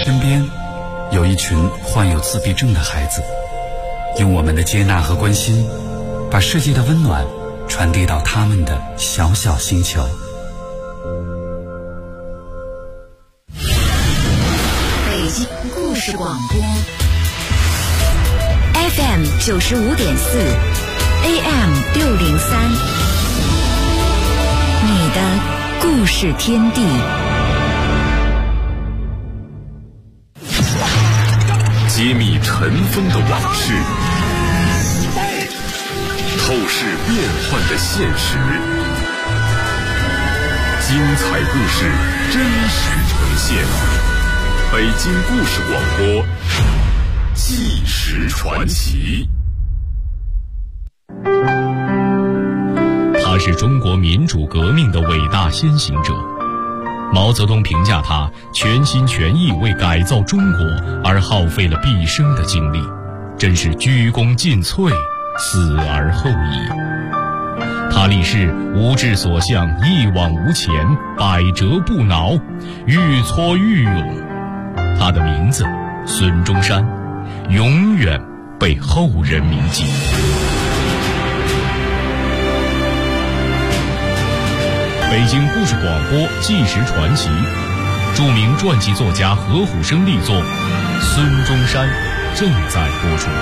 身边有一群患有自闭症的孩子，用我们的接纳和关心，把世界的温暖传递到他们的小小星球。 北京故事广播 FM 95.4 AM 603，你的故事天地。 揭秘尘封的往事，透视变幻的现实，精彩故事真实呈现。北京故事广播，纪实传奇。 他是中国民主革命的伟大先行者。毛泽东评价他全心全意为改造中国而耗费了毕生的精力，真是鞠躬尽瘁，死而后已。他立誓无志所向，一往无前，百折不挠，愈挫愈勇。他的名字孙中山，永远被后人铭记。北京故事广播纪实传奇，著名传记作家何虎生力作《孙中山》正在播出。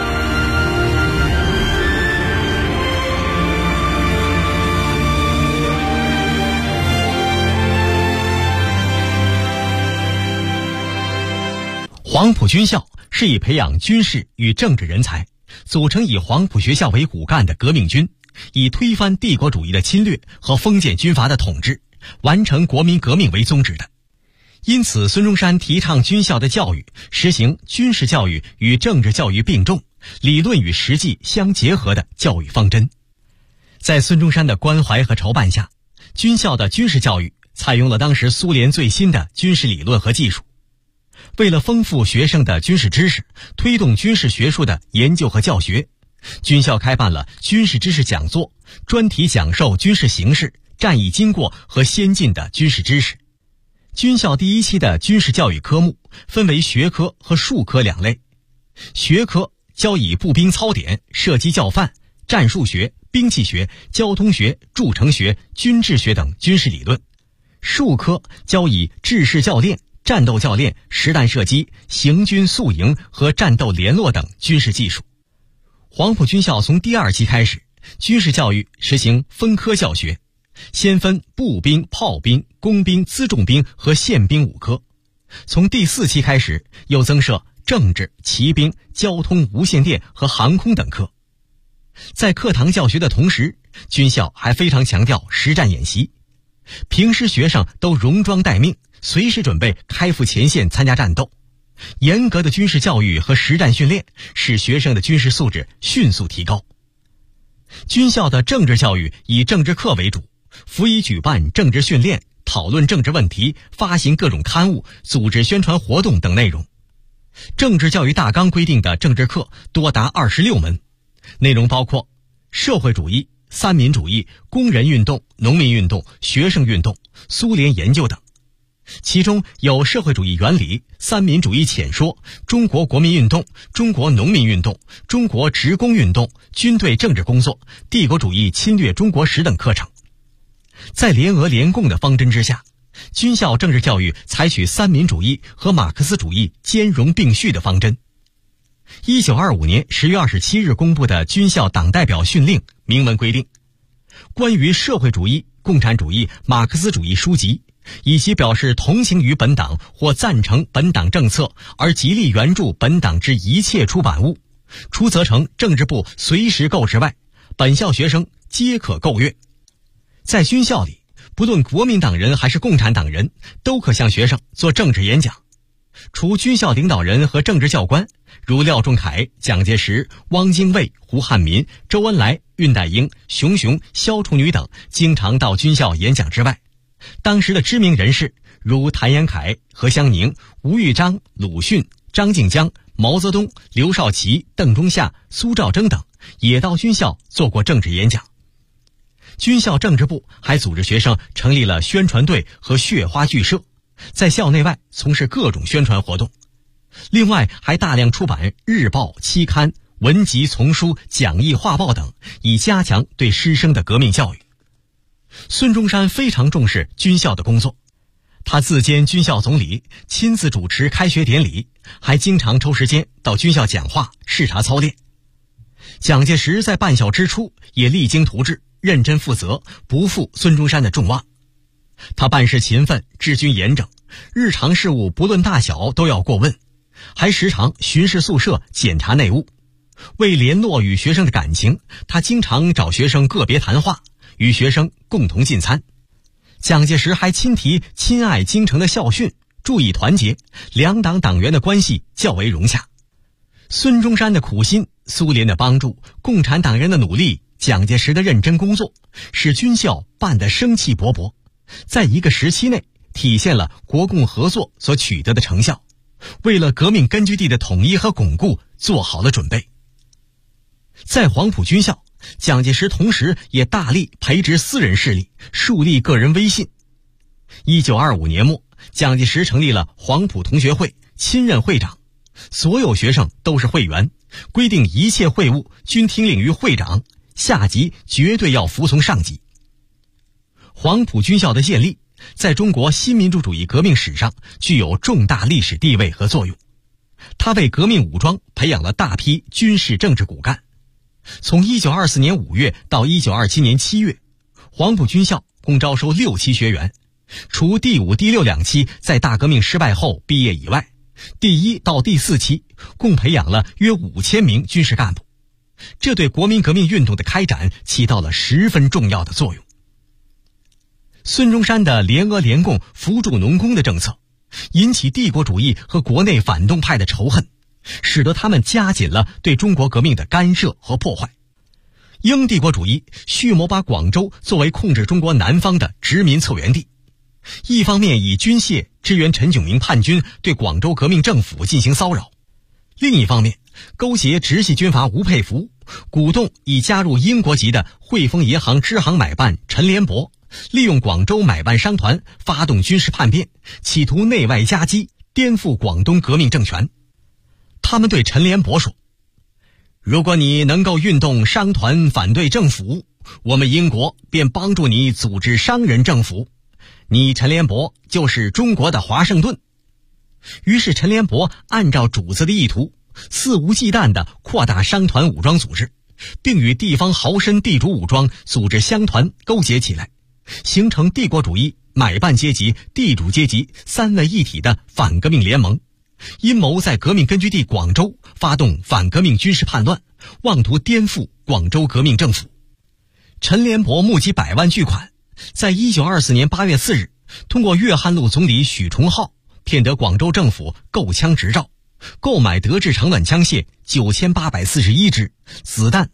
黄埔军校是以培养军事与政治人才，组成以黄埔学校为骨干的革命军，以推翻帝国主义的侵略和封建军阀的统治，完成国民革命为宗旨的。因此，孙中山提倡军校的教育，实行军事教育与政治教育并重，理论与实际相结合的教育方针。在孙中山的关怀和筹办下，军校的军事教育采用了当时苏联最新的军事理论和技术。为了丰富学生的军事知识，推动军事学术的研究和教学，军校开办了军事知识讲座，专题讲授军事形势、战役经过和先进的军事知识。军校第一期的军事教育科目分为学科和术科两类。学科教以步兵操典、射击教范、战术学、兵器学、交通学、筑城学、军制学等军事理论；术科教以制式教练、战斗教练、实弹射击、行军宿营和战斗联络等军事技术。黄埔军校从第2期开始，军事教育实行分科教学，先分步兵、炮兵、工兵、辎重兵和宪兵5科。从第4期开始，又增设政治、骑兵、交通、无线电和航空等科。在课堂教学的同时，军校还非常强调实战演习，平时学生都戎装待命，随时准备开赴前线参加战斗。严格的军事教育和实战训练使学生的军事素质迅速提高。军校的政治教育以政治课为主，辅以举办政治训练、讨论政治问题、发行各种刊物、组织宣传活动等内容。政治教育大纲规定的政治课多达26门，内容包括社会主义、三民主义、工人运动、农民运动、学生运动、苏联研究等。其中有社会主义原理、三民主义浅说、中国国民运动、中国农民运动、中国职工运动、军队政治工作、帝国主义侵略中国史等课程。在联俄联共的方针之下，军校政治教育采取三民主义和马克思主义兼容并蓄的方针。1925年10月27日公布的军校党代表训令明文规定，关于社会主义、共产主义、马克思主义书籍，以及表示同情于本党或赞成本党政策而极力援助本党之一切出版物，除责成政治部随时购之外，本校学生皆可购阅。在军校里，不论国民党人还是共产党人，都可向学生做政治演讲。除军校领导人和政治教官，如廖仲恺、蒋介石、汪精卫、胡汉民、周恩来、恽代英、熊雄、萧楚女等经常到军校演讲之外，当时的知名人士如谭延闿、何香凝、吴玉章、鲁迅、张静江、毛泽东、刘少奇、邓中夏、苏兆征等也到军校做过政治演讲。军校政治部还组织学生成立了宣传队和血花剧社，在校内外从事各种宣传活动， 另外还大量出版日报、期刊、文集、丛书、讲义、画报等，以加强对师生的革命教育。孙中山非常重视军校的工作，他自兼军校总理，亲自主持开学典礼，还经常抽时间到军校讲话、视察操练。蒋介石在办校之初也励精图治，认真负责，不负孙中山的众望。他办事勤奋，治军严整，日常事务不论大小都要过问，还时常巡视宿舍，检查内务。为联络与学生的感情，他经常找学生个别谈话，与学生共同进餐。蒋介石还亲提亲爱京城的校训，注意团结，两党党员的关系较为融洽。孙中山的苦心，苏联的帮助，共产党人的努力，蒋介石的认真工作，使军校办得生气勃勃，在一个时期内体现了国共合作所取得的成效，为了革命根据地的统一和巩固做好了准备。在黄埔军校，蒋介石同时也大力培植私人势力，树立个人威信。1925年末，蒋介石成立了黄埔同学会，亲任会长，所有学生都是会员，规定一切会务均听令于会长，下级绝对要服从上级。黄埔军校的建立，在中国新民主主义革命史上具有重大历史地位和作用。它为革命武装培养了大批军事政治骨干。从1924年5月到1927年7月，黄埔军校共招收6期学员，除第5、第6两期在大革命失败后毕业以外，第1到第4期共培养了约5000名军事干部，这对国民革命运动的开展起到了十分重要的作用。孙中山的联俄联共扶助农工的政策，引起帝国主义和国内反动派的仇恨，使得他们加紧了对中国革命的干涉和破坏。英帝国主义蓄谋把广州作为控制中国南方的殖民策源地，一方面以军械支援陈炯明叛军对广州革命政府进行骚扰，另一方面勾结直系军阀吴佩孚，鼓动已加入英国籍的汇丰银行支行买办陈联博，利用广州买办商团发动军事叛变，企图内外夹击，颠覆广东革命政权。他们对陈联博说，如果你能够运动商团反对政府，我们英国便帮助你组织商人政府，你陈联博就是中国的华盛顿。于是陈联博按照主子的意图，肆无忌惮地扩大商团武装组织，并与地方豪绅地主武装组织乡团勾结起来，形成帝国主义、买办阶级、地主阶级三位一体的反革命联盟，阴谋在革命根据地广州发动反革命军事叛乱，妄图颠覆广州革命政府。陈联博募集100万巨款，在1924年8月4日，通过粤汉路总理许崇浩骗得广州政府购枪执照，购买德制长短枪械9841支，子弹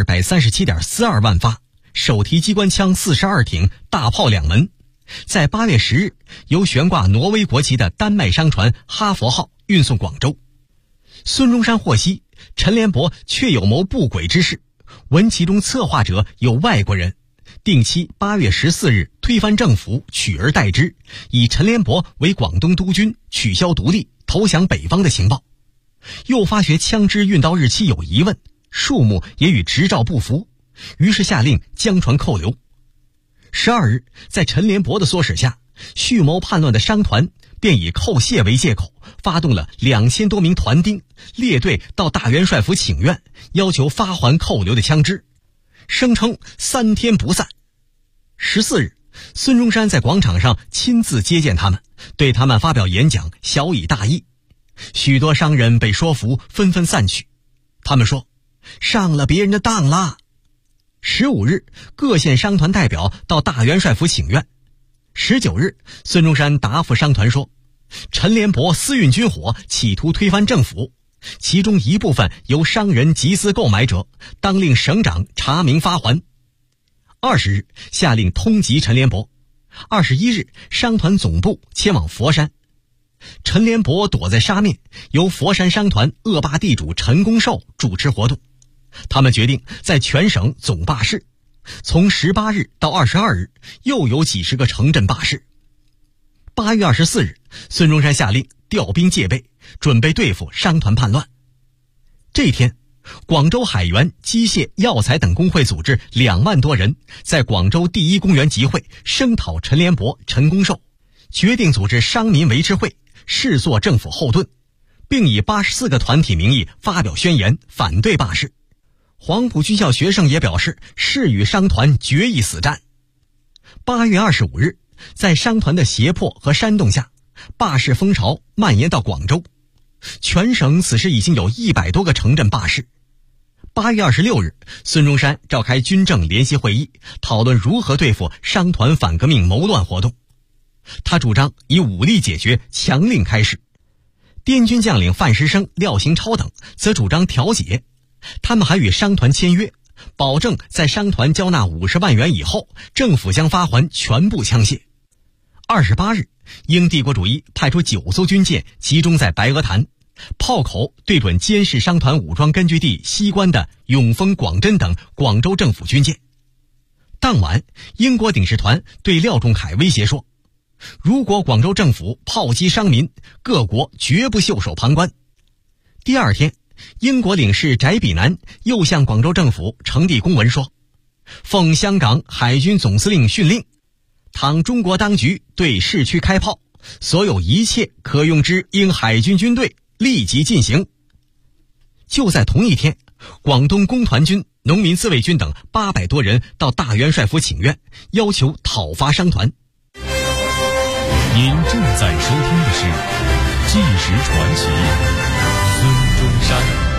237.42万发，手提机关枪42挺，大炮2门。在8月10日，由悬挂挪威国旗的丹麦商船哈佛号运送广州。孙中山获悉陈联博确有谋不轨之事，闻其中策划者有外国人，定期8月14日推翻政府，取而代之，以陈联博为广东督军，取消独立，投降北方的情报。又发觉枪支运到日期有疑问，数目也与执照不符，于是下令将船扣留。12日，在陈联博的唆使下，蓄谋叛乱的商团便以扣械为借口，发动了2000多名团丁列队到大元帅府请愿，要求发还扣留的枪支，声称3天不散。14日，孙中山在广场上亲自接见他们，对他们发表演讲，晓以大义。许多商人被说服，纷纷散去。他们说，上了别人的当啦。15日，各县商团代表到大元帅府请愿。19日，孙中山答复商团说，陈联博私运军火，企图推翻政府，其中一部分由商人集资购买者，当令省长查明发还。20日，下令通缉陈联博。21日，商团总部前往佛山。陈联博躲在沙面，由佛山商团恶霸地主陈公寿主持活动。他们决定在全省总罢市，从18日到22日，又有几十个城镇罢市。8月24日，孙中山下令调兵戒备， 准备对付商团叛乱。这天，广州海员、机械、药材等工会组织2万多人在广州第一公园集会，声讨陈联博、陈公寿，决定组织商民维持会，誓作政府后盾，并以84个团体名义发表宣言，反对罢市。黄埔军校学生也表示誓与商团决一死战。8月25日，在商团的胁迫和煽动下，罢市风潮蔓延到广州，全省此时已经有100多个城镇罢市。8月26日，孙中山召开军政联席会议，讨论如何对付商团反革命谋乱活动。他主张以武力解决，强令开市。滇军将领范时生、廖行超等则主张调解，他们还与商团签约，保证在商团交纳50万元以后，政府将发还全部枪械。28日，英帝国主义派出9艘军舰集中在白鹅潭，炮口对准监视商团武装根据地西关的永丰、广真等广州政府军舰。当晚，英国领事团对廖仲恺威胁说，如果广州政府炮击商民，各国绝不袖手旁观。第二天，英国领事翟比南又向广州政府呈递公文说，奉香港海军总司令训令，倘中国当局对市区开炮，所有一切可用之英海军军队立即进行。就在同一天，广东工团军、农民自卫军等800多人到大元帅府请愿，要求讨伐商团。 您正在收听的是《纪实传奇》，孙中山。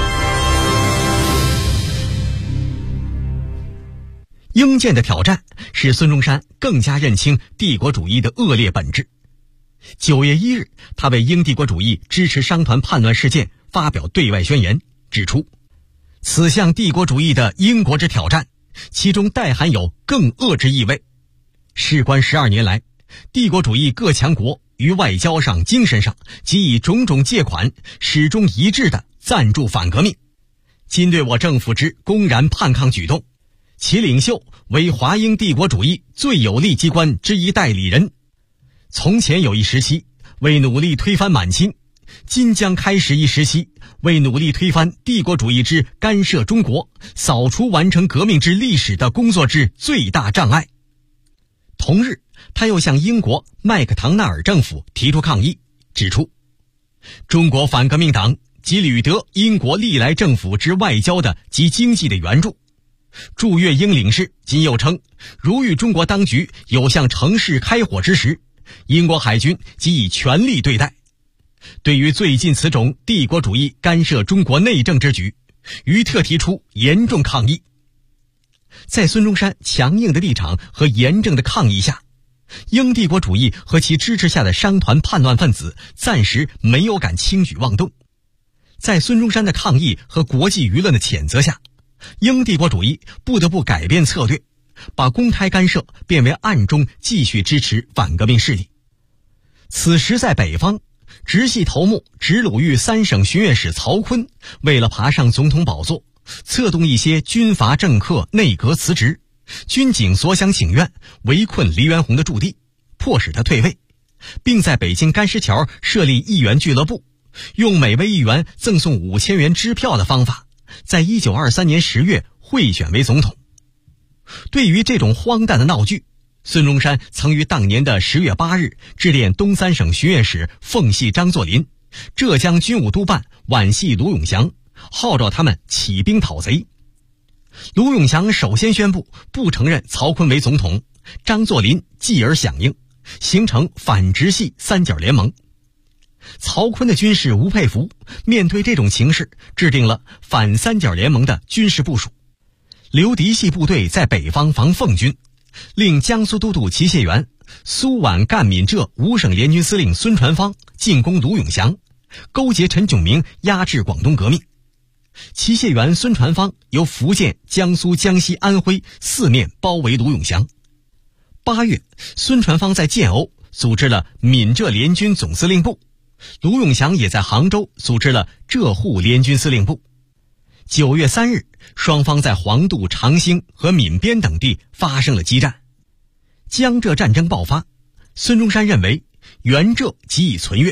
英舰的挑战使孙中山更加认清帝国主义的恶劣本质。9月1日，他为英帝国主义支持商团叛乱事件发表对外宣言，指出此项帝国主义的英国之挑战，其中带含有更恶之意味。事关12年来，帝国主义各强国于外交上、精神上及以种种借款始终一致地赞助反革命。今对我政府之公然叛抗举动，其领袖为华英帝国主义最有力机关之一代理人。从前有一时期为努力推翻满清，今将开始一时期为努力推翻帝国主义之干涉中国、扫除完成革命之历史的工作之最大障碍。同日，他又向英国麦克唐纳尔政府提出抗议，指出中国反革命党即屡得英国历来政府之外交的及经济的援助。驻粤英领事今又称，如遇中国当局有向城市开火之时，英国海军即以全力对待。对于最近此种帝国主义干涉中国内政之举，于特提出严重抗议。在孙中山强硬的立场和严正的抗议下，英帝国主义和其支持下的商团叛乱分子暂时没有敢轻举妄动。在孙中山的抗议和国际舆论的谴责下，英帝国主义不得不改变策略，把公开干涉变为暗中继续支持反革命势力。此时在北方，直系头目直鲁豫3省巡阅使曹锟为了爬上总统宝座，策动一些军阀政客内阁辞职，军警所想请愿，围困黎元洪的驻地，迫使他退位，并在北京干石桥设立议员俱乐部，用每位议员赠送5000元支票的方法，在1923年10月贿选为总统。对于这种荒诞的闹剧，孙中山曾于当年的10月8日致电东3省巡阅使奉系张作霖、浙江军务督办皖系卢永祥，号召他们起兵讨贼。卢永祥首先宣布不承认曹锟为总统，张作霖继而响应，形成反直系三角联盟。曹锟的军士吴佩孚面对这种情势，制定了反三角联盟的军事部署，留嫡系部队在北方防奉军，令江苏都督齐燮元、苏皖赣闽浙5省联军司令孙传芳进攻卢永祥，勾结陈炯明压制广东革命。齐燮元、孙传芳由福建、江苏、江西、安徽四面包围卢永祥。8月，孙传芳在建瓯组织了闽浙联军总司令部，卢永祥也在杭州组织了浙沪联军司令部。9月3日，双方在黄渡、长兴和闽边等地发生了激战。江浙战争爆发，孙中山认为援浙即已存越，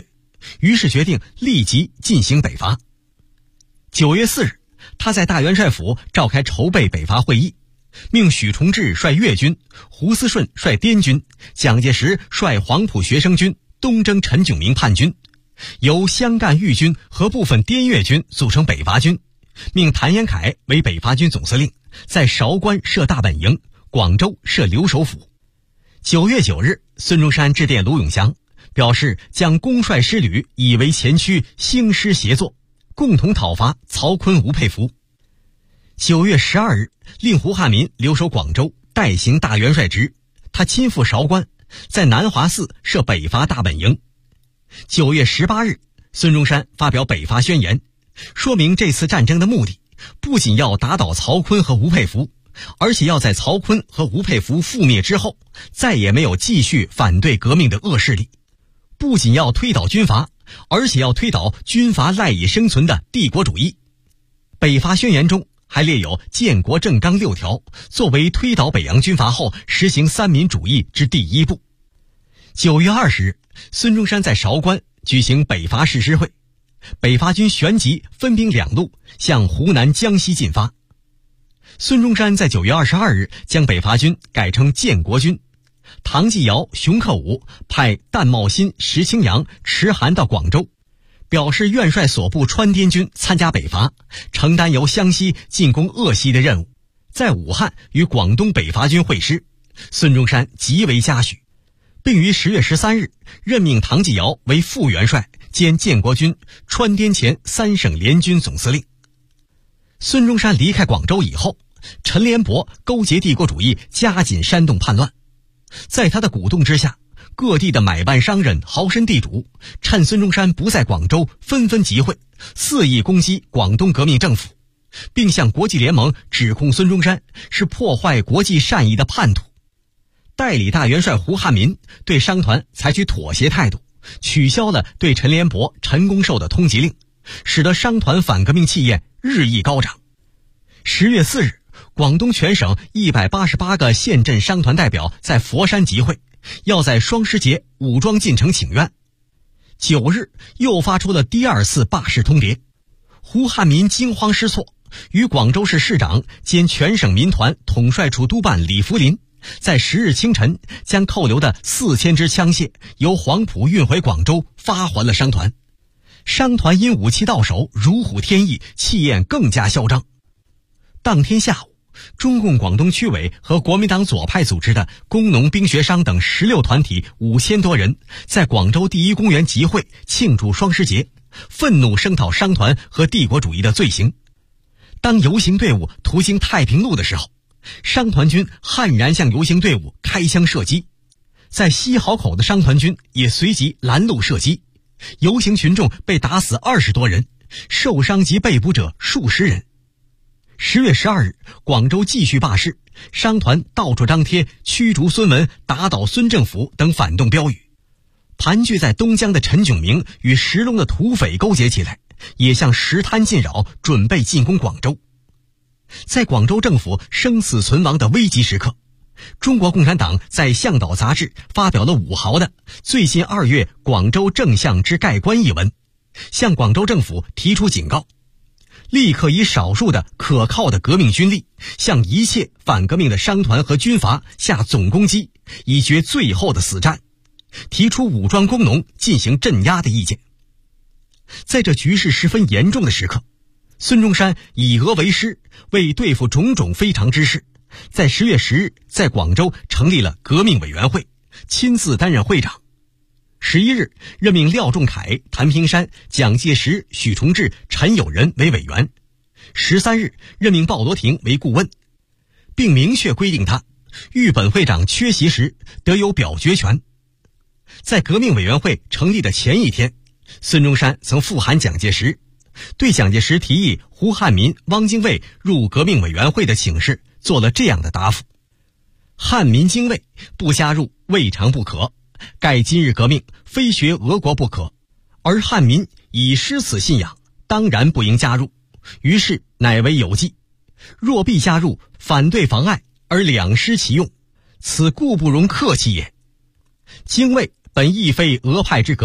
于是决定立即进行北伐。9月4日，他在大元帅府召开筹备北伐会议，命许崇智率粤军，胡思顺率滇军，蒋介石率黄埔学生军东征陈炯明叛军，由湘赣豫军和部分滇越军组成北伐军，命谭延闿为北伐军总司令，在韶关设大本营，广州设留守府。9月9日，孙中山致电卢永祥，表示将公率师旅以为前驱，兴师协作，共同讨伐曹锟、吴佩孚。9月12日，令胡汉民留守广州，代行大元帅职。他亲赴韶关，在南华寺设北伐大本营。9月18日，孙中山发表北伐宣言，说明这次战争的目的不仅要打倒曹锟和吴佩孚，而且要在曹锟和吴佩孚覆灭之后，再也没有继续反对革命的恶势力。不仅要推倒军阀，而且要推倒军阀赖以生存的帝国主义。北伐宣言中还列有建国政纲6条，作为推倒北洋军阀后实行三民主义之第一步。9月20日，孙中山在韶关举行北伐誓师会，北伐军旋即分兵2路向湖南、江西进发。孙中山在9月22日将北伐军改称建国军。唐继尧、熊克武派淡茂新、石青阳、迟涵到广州，表示愿率所部川滇军参加北伐，承担由湘西进攻鄂西的任务，在武汉与广东北伐军会师。孙中山极为嘉许，并于10月13日任命唐继尧为副元帅兼建国军川滇黔3省联军总司令。孙中山离开广州以后，陈联博勾结帝国主义，加紧煽动叛乱。在他的鼓动之下，各地的买办商人、豪绅地主趁孙中山不在广州，纷纷集会，肆意攻击广东革命政府，并向国际联盟指控孙中山是破坏国际善意的叛徒。代理大元帅胡汉民对商团采取妥协态度，取消了对陈联博、陈公寿的通缉令，使得商团反革命气焰日益高涨。10月4日，广东全省188个县镇商团代表在佛山集会，要在双十节武装进城请愿。9日又发出了第2次罢市通牒。胡汉民惊慌失措，与广州市市长兼全省民团统帅处督办李福林在10日清晨将扣留的4000支枪械由黄埔运回广州，发还了商团。商团因武器到手，如虎添翼，气焰更加嚣张。当天下午，中共广东区委和国民党左派组织的工农兵学商等16团体5000多人在广州第一公园集会，庆祝双十节，愤怒声讨商团和帝国主义的罪行。当游行队伍途经太平路的时候，商团军悍然向游行队伍开枪射击，在西濠口的商团军也随即拦路射击，游行群众被打死20多人，受伤及被捕者数十人。10月12日，广州继续罢市，商团到处张贴驱逐孙文、打倒孙政府等反动标语。盘踞在东江的陈炯明与石龙的土匪勾结起来，也向石滩进扰，准备进攻广州。在广州政府生死存亡的危急时刻，中国共产党在《向导》杂志发表了5毫的最新2月广州正向之概观一文，向广州政府提出警告，立刻以少数的可靠的革命军力向一切反革命的商团和军阀下总攻击，以决最后的死战，提出武装工农进行镇压的意见。在这局势十分严重的时刻，孙中山以俄为师，为对付种种非常之事，在10月10日在广州成立了革命委员会，亲自担任会长。11日任命廖仲恺、谭平山、蒋介石、许崇智、陈友仁为委员。13日任命鲍罗廷为顾问，并明确规定他遇本会长缺席时得有表决权。在革命委员会成立的前一天，孙中山曾复函蒋介石，对蒋介石提议胡汉民、汪精卫入革命委员会的请示做了这样的答复：汉民、精卫不加入未尝不可，盖今日革命非学俄国不可，而汉民已失此信仰，当然不应加入，于是乃为有计。若必加入，反对妨碍，而两失其用，此故不容客气也。精卫本亦非俄派之革命，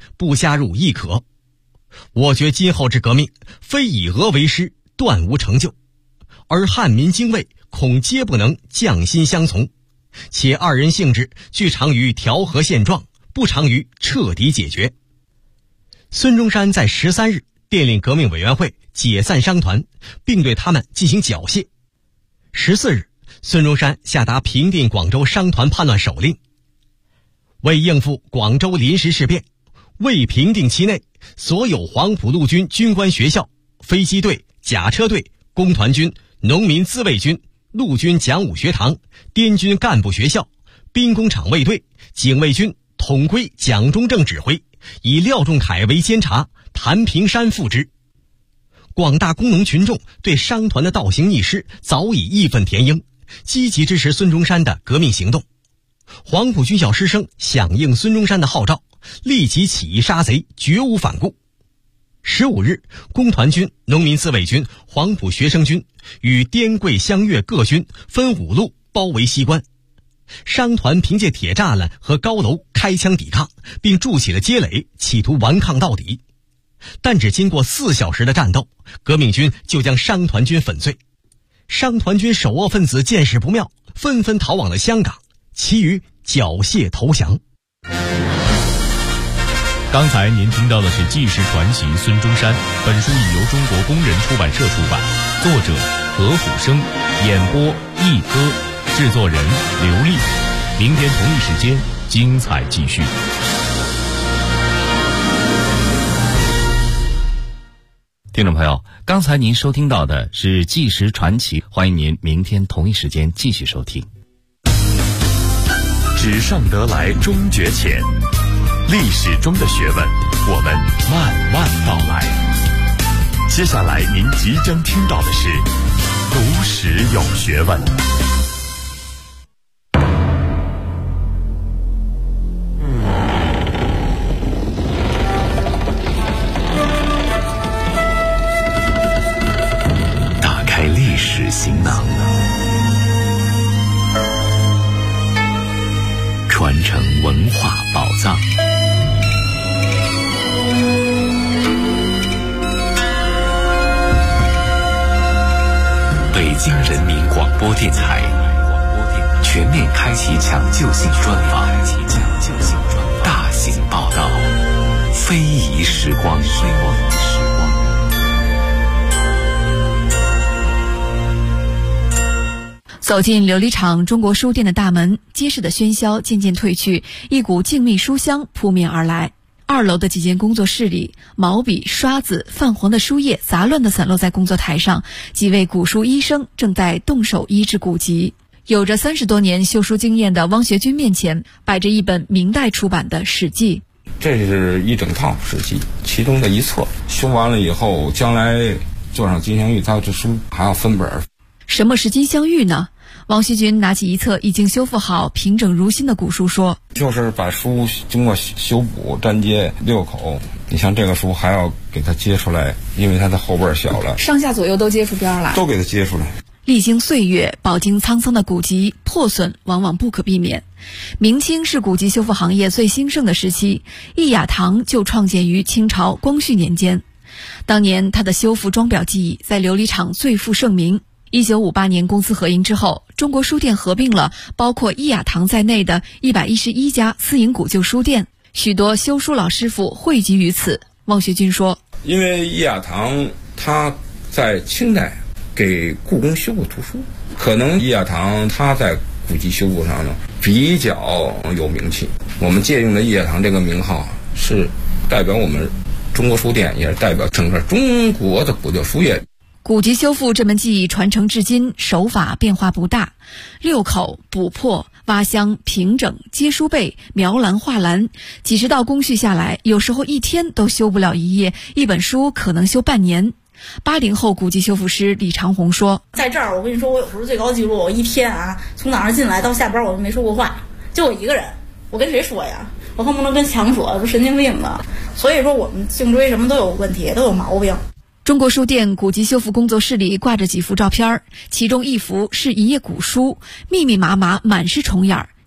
不加入亦可。我觉今后之革命，非以俄为师，断无成就。而汉民精卫，恐皆不能匠心相从。且二人性质俱长于调和现状，不长于彻底解决。孙中山在13日电令革命委员会解散商团，并对他们进行缴械。14日，孙中山下达平定广州商团叛乱手令。为应付广州临时事变，未平定期内，所有黄埔陆军军官学校、飞机队、甲车队、工团军、农民自卫军、陆军讲武学堂、滇军干部学校、兵工厂卫队、警卫军统归蒋中正指挥，以廖仲恺为监察，谭平山副之。广大工农群众对商团的倒行逆施早已义愤填膺，积极支持孙中山的革命行动。黄埔军校师生响应孙中山的号召，立即起义杀贼，绝无反顾。15日，工团军、农民自卫军、黄埔学生军与滇桂湘粤各军分5路包围西关。商团凭借铁栅栏和高楼开枪抵抗，并筑起了街垒，企图顽抗到底。但只经过4小时的战斗，革命军就将商团军粉碎。商团军首恶分子见势不妙，纷纷逃往了香港，其余缴械投降。 刚才您听到的是纪实传奇孙中山，本书已由中国工人出版社出版，作者何虎生，演播一歌，制作人刘丽。明天同一时间精彩继续。听众朋友，刚才您收听到的是纪实传奇，欢迎您明天同一时间继续收听。纸上得来终觉浅，历史中的学问，我们慢慢道来。接下来您即将听到的是读史有学问。打开历史行囊，传承文化宝藏。北京人民广播电台全面开启抢救性专访，大型报道，非遗时光。 走进琉璃厂中国书店的大门，街市的喧嚣渐渐退去，一股静谧书香扑面而来。2楼的几间工作室里，毛笔、刷子、泛黄的书页杂乱地散落在工作台上，几位古书医生正在动手医治古籍。有着30多年修书经验的汪学军面前摆着一本明代出版的《史记》。 这是一整套《史记》，其中的一册，修完了以后，将来做上金镶玉，它这书还要分本。 什么是金镶玉呢？汪学军拿起一册已经修复好、平整如新的古书说：“ 就是把书经过修补、粘接6口。你像这个书还要给它接出来，因为它的后边小了， 上下左右都接出边来， 都给它接出来。 历经岁月，饱经沧桑的古籍破损往往不可避免。明清是古籍修复行业最兴盛的时期，易雅堂就创建于清朝光绪年间。当年它的修复装裱技艺在琉璃厂最负盛名。1958年公私合营之后，中国书店合并了包括易雅堂在内的111家私营古旧书店，许多修书老师傅汇集于此。汪学军说：“ 因为易雅堂它在清代给故宫修过图书，可能易雅堂它在古籍修复上呢比较有名气。我们借用的易雅堂这个名号，是代表我们中国书店，也是代表整个中国的古旧书业。” 古籍修复这门技艺传承至今，手法变化不大，6口、补破、挖箱、平整、接书背、描栏画栏，几十道工序下来，有时候一天都修不了一页，一本书可能修半年。80后古籍修复师李长红说：“ 在这儿，我跟你说，我有时候最高记录，我一天从早上进来到下班，我都没说过话，就我一个人，我跟谁说呀？我恨不能跟墙说，都神经病了。所以说，我们颈椎什么都有问题，都有毛病。” 中国书店古籍修复工作室里挂着几幅照片，其中一幅是一页古书，密密麻麻，满是虫眼，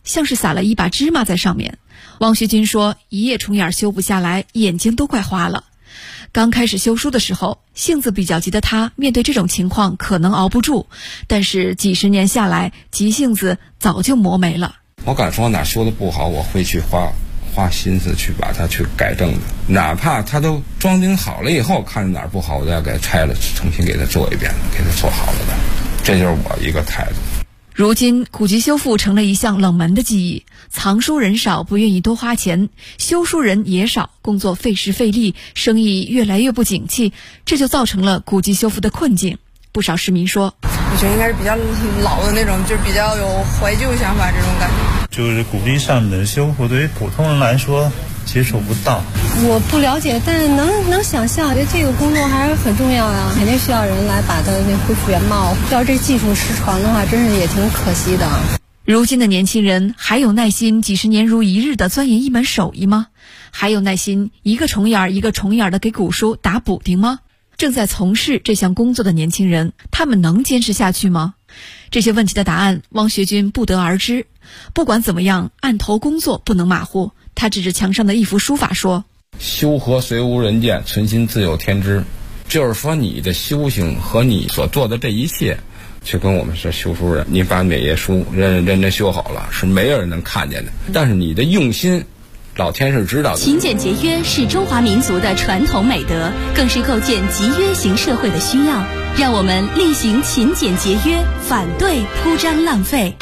像是撒了一把芝麻在上面。汪学军说，一夜虫眼修不下来，眼睛都快花了。刚开始修书的时候，性子比较急的他，面对这种情况可能熬不住，但是几十年下来，急性子早就磨没了。 我敢说哪修的不好，我会去花心思去把它去改正的，哪怕它都装订好了以后，看着哪儿不好，我再给它拆了，重新给它做一遍，给它做好了的。这就是我一个态度。 如今古籍修复成了一项冷门的技艺，藏书人少，不愿意多花钱，修书人也少，工作费时费力，生意越来越不景气，这就造成了古籍修复的困境。不少市民说， 我觉得应该是比较老的那种，就是比较有怀旧想法这种感觉。 就是古籍上的修复对于普通人来说接触不到。 我不了解，但是能想象，我觉得这个工作还是很重要呀，肯定需要人来把它恢复原貌。要这技术失传的话，真是也挺可惜的。 如今的年轻人还有耐心几十年如一日的钻研一门手艺吗？还有耐心一个虫眼一个虫眼的给古书打补丁吗？正在从事这项工作的年轻人，他们能坚持下去吗？这些问题的答案，汪学军不得而知。不管怎么样，案头工作不能马虎。他指着墙上的一幅书法说， 修和虽无人见，存心自有天知。就是说你的修行和你所做的这一切，就跟我们是修书人，你把每页书认真修好了，是没有人能看见的，但是你的用心老天是知道的。 勤俭节约是中华民族的传统美德，更是构建集约型社会的需要。让我们力行勤俭节约，反对铺张浪费。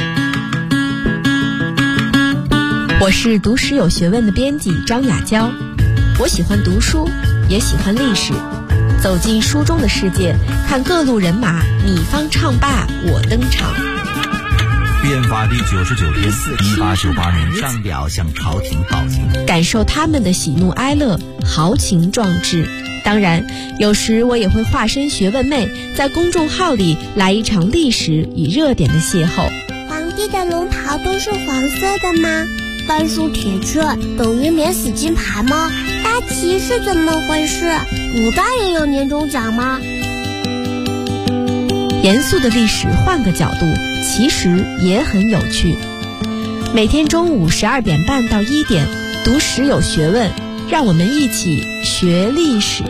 我是读史有学问的编辑张雅娇，我喜欢读书，也喜欢历史。走进书中的世界，看各路人马，你方唱罢我登场。 变法第99天，1898年上表向朝廷报警， 感受他们的喜怒哀乐，豪情壮志。当然，有时我也会化身学问妹，在公众号里来一场历史与热点的邂逅。 皇帝的龙袍都是黄色的吗？半素铁券等于免死金牌吗？大旗是怎么回事？古代也有年终奖吗？ 严肃的历史换个角度，其实也很有趣。每天中午12点半到1点，读史有学问，让我们一起学历史。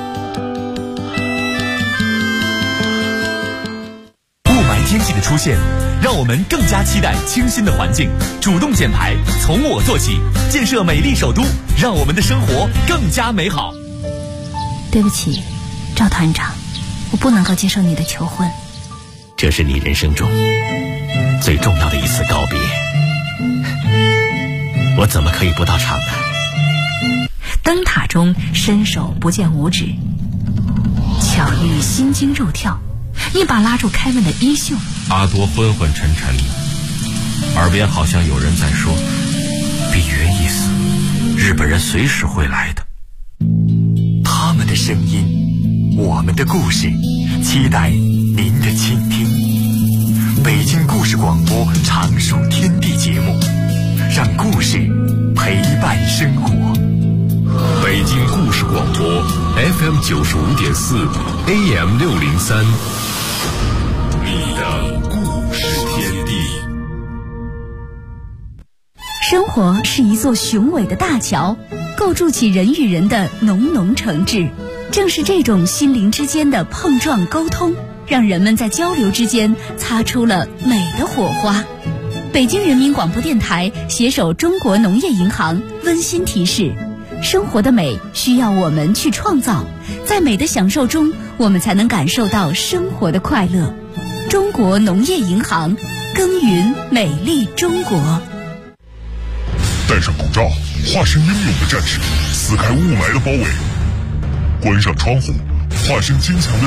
雾霾天气的出现，让我们更加期待清新的环境。主动减排，从我做起，建设美丽首都，让我们的生活更加美好。 对不起，赵团长，我不能够接受你的求婚。 这是你人生中最重要的一次告别，我怎么可以不到场呢？ 灯塔中伸手不见五指，巧遇心惊肉跳，一把拉住开门的衣袖。 阿多昏昏沉沉，耳边好像有人在说，比约一死，日本人随时会来的。 他们的声音，我们的故事，期待您的倾听。北京故事广播常书天地节目，让故事陪伴生活。 北京故事广播 FM 95.4 AM 603，你的故事天地。 生活是一座雄伟的大桥，构筑起人与人的浓浓诚挚。正是这种心灵之间的碰撞沟通，让人们在交流之间擦出了美的火花。北京人民广播电台携手中国农业银行温馨提示：生活的美需要我们去创造，在美的享受中，我们才能感受到生活的快乐。中国农业银行，耕耘美丽中国。 戴上口罩，化身英勇的战士，撕开雾霾的包围；关上窗户，化身坚强的